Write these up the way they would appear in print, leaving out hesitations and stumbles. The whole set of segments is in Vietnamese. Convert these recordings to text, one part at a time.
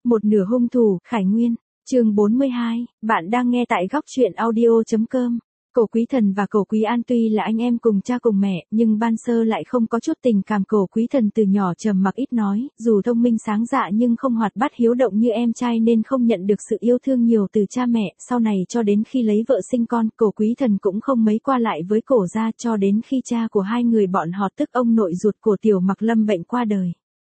Một nửa hung thủ, Khải Nguyên. Chương 42, bạn đang nghe tại góc truyện audio.com. Cổ Quý Thần và Cổ Quý An tuy là anh em cùng cha cùng mẹ, nhưng ban sơ lại không có chút tình cảm. Cổ Quý Thần từ nhỏ trầm mặc ít nói, dù thông minh sáng dạ nhưng không hoạt bát hiếu động như em trai nên không nhận được sự yêu thương nhiều từ cha mẹ. Sau này cho đến khi lấy vợ sinh con, Cổ Quý Thần cũng không mấy qua lại với Cổ gia cho đến khi cha của hai người bọn họ tức ông nội ruột của Tiểu Mặc lâm bệnh qua đời.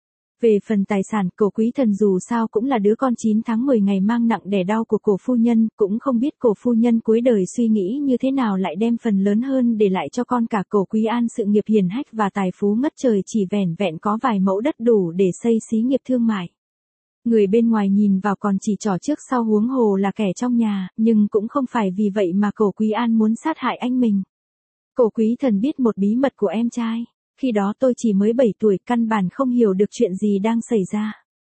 Về phần tài sản, Cổ Quý Thần dù sao cũng là đứa con 9 tháng 10 ngày mang nặng đẻ đau của Cổ phu nhân, cũng không biết Cổ phu nhân cuối đời suy nghĩ như thế nào lại đem phần lớn hơn để lại cho con cả. Cổ Quý An sự nghiệp hiển hách và tài phú ngất trời, chỉ vẻn vẹn có vài mẫu đất đủ để xây xí nghiệp thương mại. Người bên ngoài nhìn vào còn chỉ trỏ trước sau huống hồ là kẻ trong nhà, nhưng cũng không phải vì vậy mà Cổ Quý An muốn sát hại anh mình. Cổ Quý Thần biết một bí mật của em trai. Khi đó tôi chỉ mới 7 tuổi, căn bản không hiểu được chuyện gì đang xảy ra.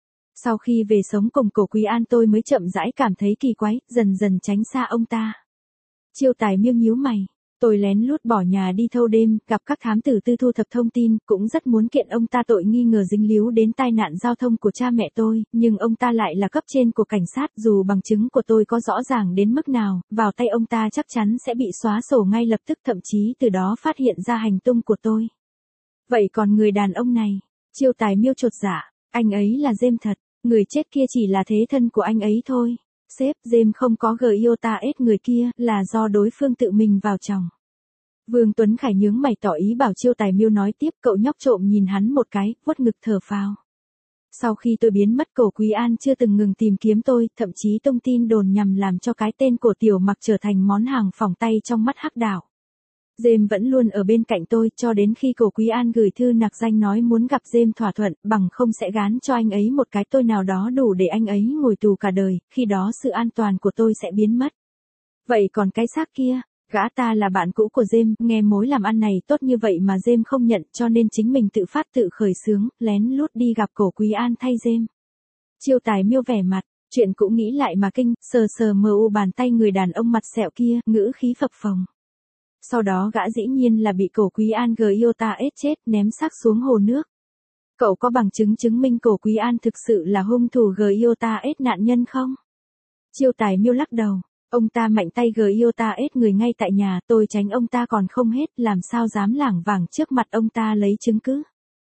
Sau khi về sống cùng Cổ Quý An tôi mới chậm rãi cảm thấy kỳ quái, dần dần tránh xa ông ta. Chiêu Tài Miêu nhíu mày. Tôi lén lút bỏ nhà đi thâu đêm, gặp các thám tử tư thu thập thông tin, cũng rất muốn kiện ông ta tội nghi ngờ dính líu đến tai nạn giao thông của cha mẹ tôi, nhưng ông ta lại là cấp trên của cảnh sát, dù bằng chứng của tôi có rõ ràng đến mức nào, vào tay ông ta chắc chắn sẽ bị xóa sổ ngay lập tức, thậm chí từ đó phát hiện ra hành tung của tôi. Vậy còn người đàn ông này? Chiêu Tài Miêu chột dạ, anh ấy là James thật, người chết kia chỉ là thế thân của anh ấy thôi. Sếp, James không có Giota S người kia, là do đối phương tự mình vào chồng. Vương Tuấn Khải nhướng mày tỏ ý bảo Chiêu Tài Miêu nói tiếp. Cậu nhóc trộm nhìn hắn một cái, vuốt ngực thở phào. Sau khi tôi biến mất, Cổ Quý An chưa từng ngừng tìm kiếm tôi, thậm chí tung tin đồn nhằm làm cho cái tên của Tiểu Mặc trở thành món hàng phỏng tay trong mắt hắc đạo. James vẫn luôn ở bên cạnh tôi, cho đến khi Cổ Quý An gửi thư nặc danh nói muốn gặp James thỏa thuận, bằng không sẽ gán cho anh ấy một cái tôi nào đó đủ để anh ấy ngồi tù cả đời, khi đó sự an toàn của tôi sẽ biến mất. Vậy còn cái xác kia? Gã ta là bạn cũ của James, nghe mối làm ăn này tốt như vậy mà James không nhận, cho nên chính mình tự phát tự khởi xướng, lén lút đi gặp Cổ Quý An thay James. Chiêu Tài Miêu vẻ mặt, chuyện cũng nghĩ lại mà kinh, sờ sờ mờ u bàn tay người đàn ông mặt sẹo kia, ngữ khí phập phồng. Sau đó gã dĩ nhiên là bị Cổ Quý An Giota S chết, ném xác xuống hồ nước. Cậu có bằng chứng chứng minh Cổ Quý An thực sự là hung thủ Giota S nạn nhân không? Chiêu Tài Miêu lắc đầu. Ông ta mạnh tay Giota S người ngay tại nhà, tôi tránh ông ta còn không hết, làm sao dám lảng vảng trước mặt ông ta lấy chứng cứ.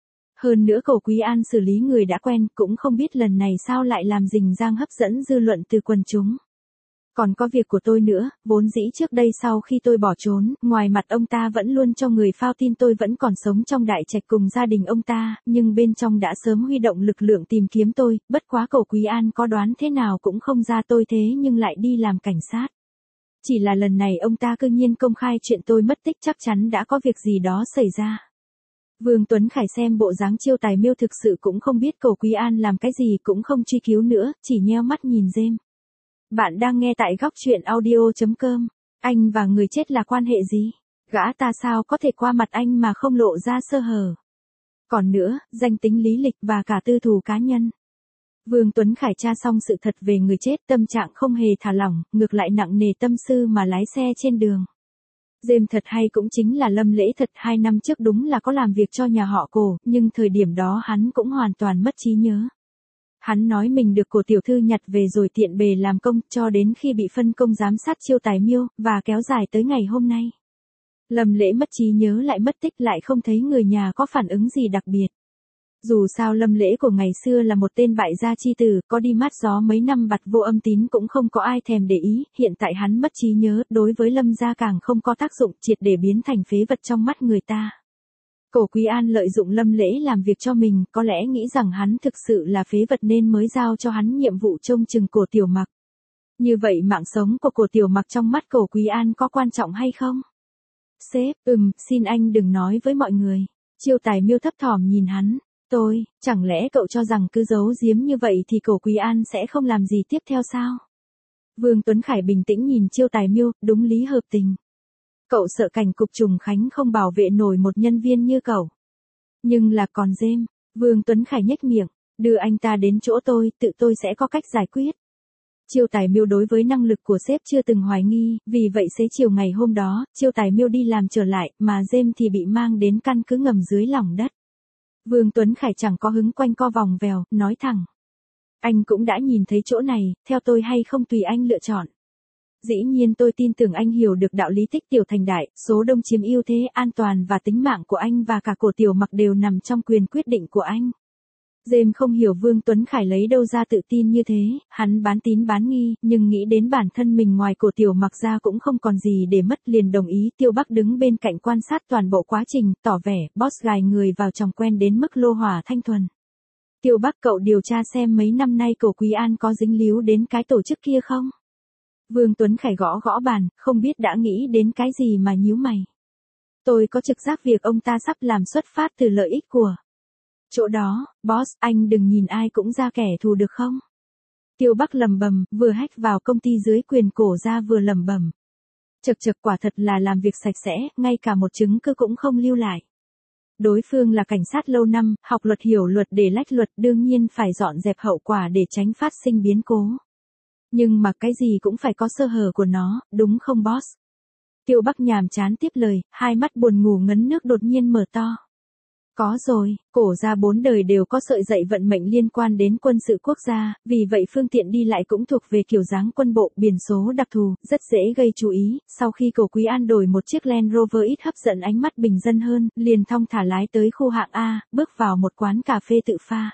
Hơn nữa Cổ Quý An xử lý người đã quen, cũng không biết lần này sao lại làm rình rang hấp dẫn dư luận từ quần chúng. Còn có việc của tôi nữa, vốn dĩ trước đây sau khi tôi bỏ trốn, ngoài mặt ông ta vẫn luôn cho người phao tin tôi vẫn còn sống trong đại trạch cùng gia đình ông ta, nhưng bên trong đã sớm huy động lực lượng tìm kiếm tôi, bất quá Cổ Quý An có đoán thế nào cũng không ra tôi thế nhưng lại đi làm cảnh sát. Chỉ là lần này ông ta cư nhiên công khai chuyện tôi mất tích, chắc chắn đã có việc gì đó xảy ra. Vương Tuấn Khải xem bộ dáng Chiêu Tài Miêu thực sự cũng không biết Cổ Quý An làm cái gì, cũng không truy cứu nữa, chỉ nheo mắt nhìn James. Bạn đang nghe tại góc truyện audio.com. Anh và người chết là quan hệ gì? Gã ta sao có thể qua mặt anh mà không lộ ra sơ hở? Còn nữa, danh tính lý lịch và cả tư thù cá nhân. Vương Tuấn Khải tra xong sự thật về người chết, tâm trạng không hề thả lỏng, ngược lại nặng nề tâm tư mà lái xe trên đường. James thật hay cũng chính là Lâm Lễ thật, 2 năm trước đúng là có làm việc cho nhà họ Cổ, nhưng thời điểm đó hắn cũng hoàn toàn mất trí nhớ. Hắn nói mình được Cổ tiểu thư nhặt về rồi tiện bề làm công, cho đến khi bị phân công giám sát Chiêu Tài Miêu, và kéo dài tới ngày hôm nay. Lâm Lễ mất trí nhớ lại mất tích, lại không thấy người nhà có phản ứng gì đặc biệt. Dù sao Lâm Lễ của ngày xưa là một tên bại gia chi tử, có đi mát gió mấy năm bặt vô âm tín cũng không có ai thèm để ý, hiện tại hắn mất trí nhớ, đối với Lâm gia càng không có tác dụng, triệt để biến thành phế vật trong mắt người ta. Cổ Quý An lợi dụng Lâm Lễ làm việc cho mình, có lẽ nghĩ rằng hắn thực sự là phế vật nên mới giao cho hắn nhiệm vụ trông chừng Cổ Tiểu Mặc. Như vậy mạng sống của Cổ Tiểu Mặc trong mắt Cổ Quý An có quan trọng hay không? Sếp, xin anh đừng nói với mọi người. Chiêu Tài Miêu thấp thỏm nhìn hắn. Chẳng lẽ cậu cho rằng cứ giấu giếm như vậy thì Cổ Quý An sẽ không làm gì tiếp theo sao? Vương Tuấn Khải bình tĩnh nhìn Chiêu Tài Miêu, đúng lý hợp tình. Cậu sợ cảnh cục Trùng Khánh không bảo vệ nổi một nhân viên như cậu. Nhưng là còn James, Vương Tuấn Khải nhếch miệng, đưa anh ta đến chỗ tôi, tự tôi sẽ có cách giải quyết. Chiêu Tài Miêu đối với năng lực của sếp chưa từng hoài nghi, vì vậy xế chiều ngày hôm đó, Chiêu Tài Miêu đi làm trở lại, mà James thì bị mang đến căn cứ ngầm dưới lòng đất. Vương Tuấn Khải chẳng có hứng quanh co vòng vèo, nói thẳng. Anh cũng đã nhìn thấy chỗ này, theo tôi hay không tùy anh lựa chọn. Dĩ nhiên tôi tin tưởng anh hiểu được đạo lý tích tiểu thành đại, số đông chiếm ưu thế, an toàn và tính mạng của anh và cả của Tiểu Mặc đều nằm trong quyền quyết định của anh. James không hiểu Vương Tuấn Khải lấy đâu ra tự tin như thế, hắn bán tín bán nghi, nhưng nghĩ đến bản thân mình ngoài của Tiểu Mặc ra cũng không còn gì để mất, liền đồng ý. Tiêu Bắc đứng bên cạnh quan sát toàn bộ quá trình, tỏ vẻ, boss gài người vào chồng quen đến mức lô hỏa thanh thuần. Tiêu Bắc, cậu điều tra xem mấy năm nay Cổ Quý An có dính líu đến cái tổ chức kia không? Vương Tuấn Khải gõ gõ bàn, không biết đã nghĩ đến cái gì mà nhíu mày. Tôi có trực giác việc ông ta sắp làm xuất phát từ lợi ích của chỗ đó. Boss, anh đừng nhìn ai cũng ra kẻ thù được không? Tiêu Bắc lẩm bẩm, vừa hack vào công ty dưới quyền Cổ ra vừa lẩm bẩm. Chật chật, quả thật là làm việc sạch sẽ, ngay cả một chứng cứ cũng không lưu lại. Đối phương là cảnh sát lâu năm, học luật hiểu luật để lách luật, đương nhiên phải dọn dẹp hậu quả để tránh phát sinh biến cố. Nhưng mà cái gì cũng phải có sơ hở của nó, đúng không boss? Tiêu Bắc nhàm chán tiếp lời, hai mắt buồn ngủ ngấn nước đột nhiên mở to. Có rồi, Cổ gia 4 đời đều có sợi dậy vận mệnh liên quan đến quân sự quốc gia, vì vậy phương tiện đi lại cũng thuộc về kiểu dáng quân bộ, biển số đặc thù, rất dễ gây chú ý. Sau khi Cổ Quý An đổi một chiếc Land Rover ít hấp dẫn ánh mắt bình dân hơn, liền thong thả lái tới khu hạng A, bước vào một quán cà phê tự pha.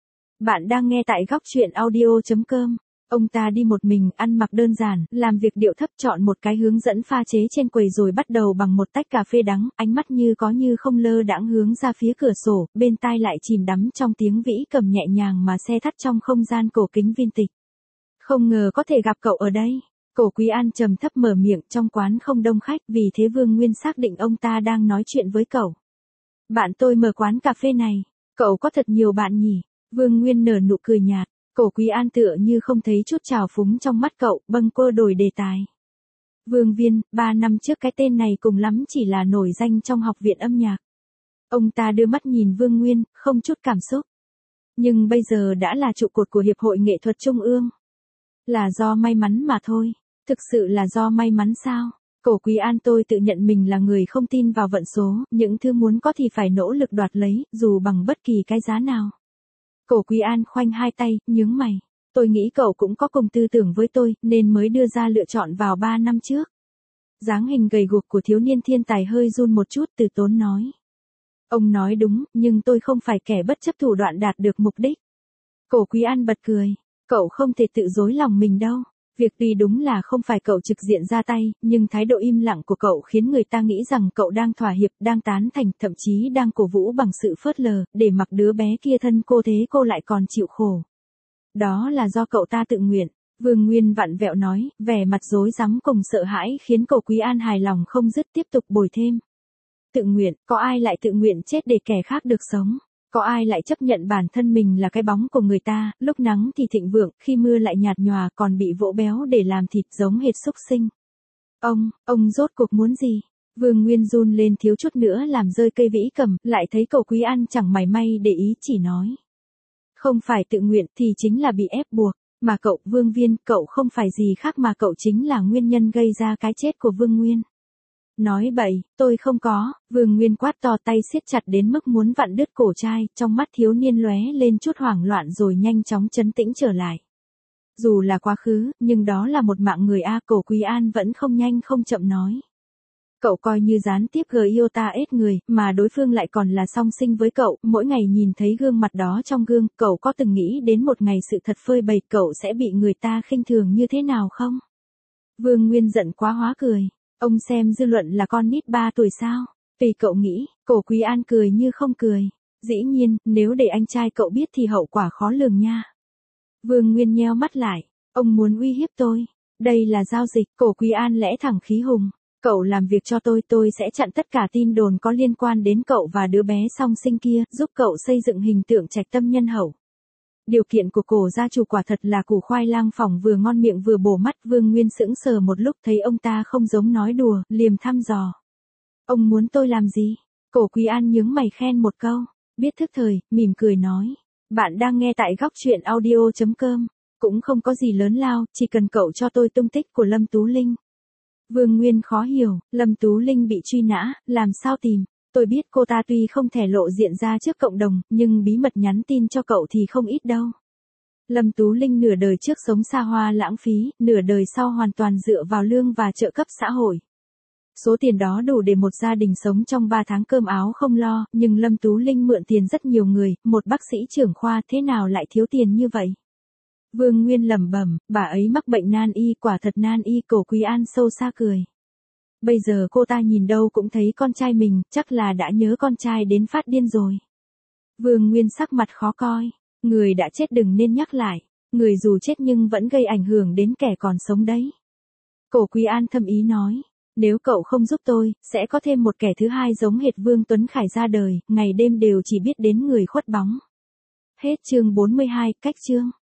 Bạn đang nghe tại góc truyện audio.com. Ông ta đi một mình, ăn mặc đơn giản, làm việc điệu thấp, chọn một cái hướng dẫn pha chế trên quầy rồi bắt đầu bằng một tách cà phê đắng, ánh mắt như có như không lơ đãng hướng ra phía cửa sổ, bên tai lại chìm đắm trong tiếng vĩ cầm nhẹ nhàng mà xe thắt trong không gian cổ kính vintage. Không ngờ có thể gặp cậu ở đây. Cổ Quý An trầm thấp mở miệng, trong quán không đông khách, vì thế Vương Nguyên xác định ông ta đang nói chuyện với cậu. Bạn tôi mở quán cà phê này, cậu có thật nhiều bạn nhỉ? Vương Nguyên nở nụ cười nhạt. Cổ Quý An tựa như không thấy chút trào phúng trong mắt cậu, bâng quơ đổi đề tài. Vương Viên, 3 năm trước cái tên này cùng lắm chỉ là nổi danh trong học viện âm nhạc. Ông ta đưa mắt nhìn Vương Nguyên, không chút cảm xúc. Nhưng bây giờ đã là trụ cột của Hiệp hội Nghệ thuật Trung ương. Là do may mắn mà thôi. Thực sự là do may mắn sao? Cổ Quý An, tôi tự nhận mình là người không tin vào vận số, những thứ muốn có thì phải nỗ lực đoạt lấy, dù bằng bất kỳ cái giá nào. Cổ Quý An khoanh hai tay, nhướng mày. Tôi nghĩ cậu cũng có cùng tư tưởng với tôi, nên mới đưa ra lựa chọn vào 3 năm trước. Dáng hình gầy guộc của thiếu niên thiên tài hơi run một chút, từ tốn nói. Ông nói đúng, nhưng tôi không phải kẻ bất chấp thủ đoạn đạt được mục đích. Cổ Quý An bật cười. Cậu không thể tự dối lòng mình đâu. Việc tuy đúng là không phải cậu trực diện ra tay, nhưng thái độ im lặng của cậu khiến người ta nghĩ rằng cậu đang thỏa hiệp, đang tán thành, thậm chí đang cổ vũ bằng sự phớt lờ, để mặc đứa bé kia thân cô thế cô lại còn chịu khổ. Đó là do cậu ta tự nguyện. Vương Nguyên vặn vẹo nói, vẻ mặt rối rắm cùng sợ hãi khiến Cổ Quý An hài lòng không dứt, tiếp tục bồi thêm. Tự nguyện, có ai lại tự nguyện chết để kẻ khác được sống? Có ai lại chấp nhận bản thân mình là cái bóng của người ta, lúc nắng thì thịnh vượng, khi mưa lại nhạt nhòa, còn bị vỗ béo để làm thịt giống hệt súc sinh. Ông rốt cuộc muốn gì? Vương Nguyên run lên thiếu chút nữa làm rơi cây vĩ cầm, lại thấy Cổ Quý An chẳng mảy may để ý, chỉ nói. Không phải tự nguyện thì chính là bị ép buộc, mà cậu, Vương Viên, cậu không phải gì khác mà cậu chính là nguyên nhân gây ra cái chết của Vương Nguyên. Nói bậy, tôi không có. Vương Nguyên quát to, tay siết chặt đến mức muốn vặn đứt cổ trai, trong mắt thiếu niên lóe lên chút hoảng loạn rồi nhanh chóng trấn tĩnh trở lại. Dù là quá khứ, nhưng đó là một mạng người a. Cổ Quý An vẫn không nhanh không chậm nói. Cậu coi như gián tiếp Giota ết người, mà đối phương lại còn là song sinh với cậu, mỗi ngày nhìn thấy gương mặt đó trong gương, cậu có từng nghĩ đến một ngày sự thật phơi bày cậu sẽ bị người ta khinh thường như thế nào không? Vương Nguyên giận quá hóa cười. Ông xem dư luận là con nít 3 tuổi sao? Tùy cậu nghĩ. Cổ Quý An cười như không cười. Dĩ nhiên, nếu để anh trai cậu biết thì hậu quả khó lường nha. Vương Nguyên nheo mắt lại. Ông muốn uy hiếp tôi. Đây là giao dịch. Cổ Quý An lẽ thẳng khí hùng. Cậu làm việc cho tôi sẽ chặn tất cả tin đồn có liên quan đến cậu và đứa bé song sinh kia, giúp cậu xây dựng hình tượng trạch tâm nhân hậu. Điều kiện của Cổ gia chủ quả thật là củ khoai lang phỏng vừa ngon miệng vừa bổ mắt. Vương Nguyên sững sờ một lúc, thấy ông ta không giống nói đùa, liềm thăm dò. Ông muốn tôi làm gì? Cổ Quý An nhướng mày khen một câu, biết thức thời, mỉm cười nói. Bạn đang nghe tại góc truyện audio.com. Cũng không có gì lớn lao, chỉ cần cậu cho tôi tung tích của Lâm Tú Linh. Vương Nguyên khó hiểu, Lâm Tú Linh bị truy nã, làm sao tìm? Tôi biết cô ta tuy không thể lộ diện ra trước cộng đồng, nhưng bí mật nhắn tin cho cậu thì không ít đâu. Lâm Tú Linh nửa đời trước sống xa hoa lãng phí, nửa đời sau hoàn toàn dựa vào lương và trợ cấp xã hội. Số tiền đó đủ để một gia đình sống trong 3 tháng cơm áo không lo, nhưng Lâm Tú Linh mượn tiền rất nhiều người, một bác sĩ trưởng khoa thế nào lại thiếu tiền như vậy? Vương Nguyên lẩm bẩm, bà ấy mắc bệnh nan y, quả thật nan y. Cổ Quý An sâu xa cười. Bây giờ cô ta nhìn đâu cũng thấy con trai mình, chắc là đã nhớ con trai đến phát điên rồi. Vương Nguyên sắc mặt khó coi, người đã chết đừng nên nhắc lại, người dù chết nhưng vẫn gây ảnh hưởng đến kẻ còn sống đấy. Cổ Quý An thầm ý nói, nếu cậu không giúp tôi, sẽ có thêm một kẻ thứ hai giống hệt Vương Tuấn Khải ra đời, ngày đêm đều chỉ biết đến người khuất bóng. Hết chương 42, cách chương.